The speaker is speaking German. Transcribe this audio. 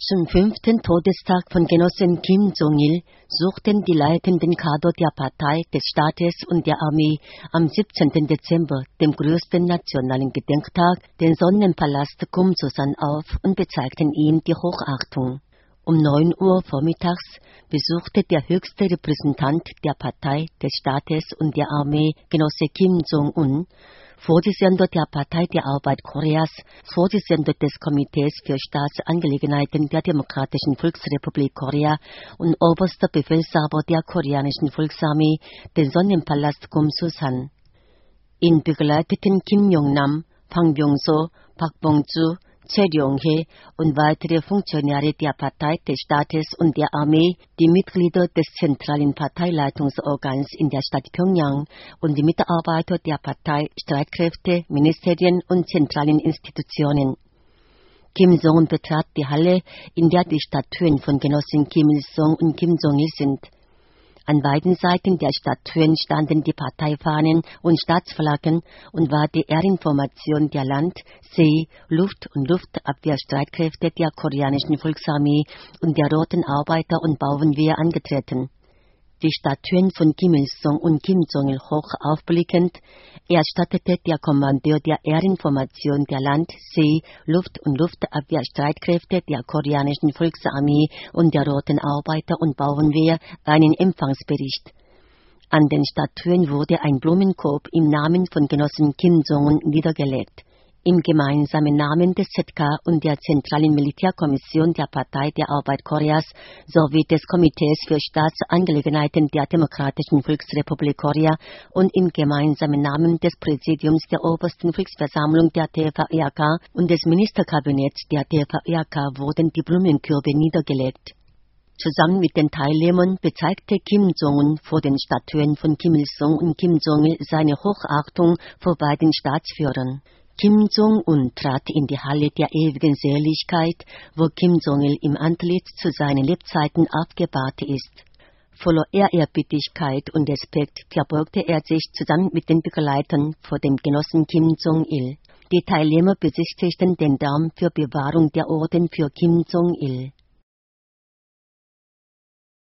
Zum 5. Todestag von Genossen Kim Jong-il suchten die leitenden Kader der Partei, des Staates und der Armee am 17. Dezember, dem größten nationalen Gedenktag, den Sonnenpalast Kumsusan auf und bezeigten ihm die Hochachtung. Um 9 Uhr vormittags besuchte der höchste Repräsentant der Partei, des Staates und der Armee, Genosse Kim Jong-un, Vorsitzender der Partei der Arbeit Koreas, Vorsitzender des Komitees für Staatsangelegenheiten der Demokratischen Volksrepublik Korea und oberster Befehlshaber der koreanischen Volksarmee, den Sonnenpalast Kumsusan. Ihn begleiteten Kim Yong-nam, Bang Byung-so, Park Bong-ju, Choi Ryong-hae und weitere Funktionäre der Partei, des Staates und der Armee, die Mitglieder des zentralen Parteileitungsorgans in der Stadt Pjöngjang und die Mitarbeiter der Partei, Streitkräfte, Ministerien und zentralen Institutionen. Kim Jong-un betrat die Halle, in der die Statuen von Genossen Kim Il-sung und Kim Jong-il sind. An beiden Seiten der Statuen standen die Parteifahnen und Staatsflaggen und war die Ehrinformation der Land-, See-, Luft- und Luftabwehrstreitkräfte der koreanischen Volksarmee und der Roten Arbeiter- und Bauernwehr angetreten. Die Statuen von Kim Il-sung und Kim Jong-il hoch aufblickend erstattete der Kommandeur der Ehrinformation der Land-, See-, Luft- und Luftabwehrstreitkräfte der koreanischen Volksarmee und der Roten Arbeiter- und Bauernwehr einen Empfangsbericht. An den Statuen wurde ein Blumenkorb im Namen von Genossen Kim Jong-un niedergelegt. Im gemeinsamen Namen des ZK und der Zentralen Militärkommission der Partei der Arbeit Koreas sowie des Komitees für Staatsangelegenheiten der Demokratischen Volksrepublik Korea und im gemeinsamen Namen des Präsidiums der Obersten Volksversammlung der TVEAK und des Ministerkabinetts der TVEAK wurden die Blumenkörbe niedergelegt. Zusammen mit den Teilnehmern bezeigte Kim Jong-un vor den Statuen von Kim Il-sung und Kim Jong-il seine Hochachtung vor beiden Staatsführern. Kim Jong-un trat in die Halle der ewigen Seligkeit, wo Kim Jong-il im Antlitz zu seinen Lebzeiten aufgebahrt ist. Voller Ehrerbietigkeit und Respekt verbeugte er sich zusammen mit den Begleitern vor dem Genossen Kim Jong-il. Die Teilnehmer besichtigten den Dom für Bewahrung der Orden für Kim Jong-il.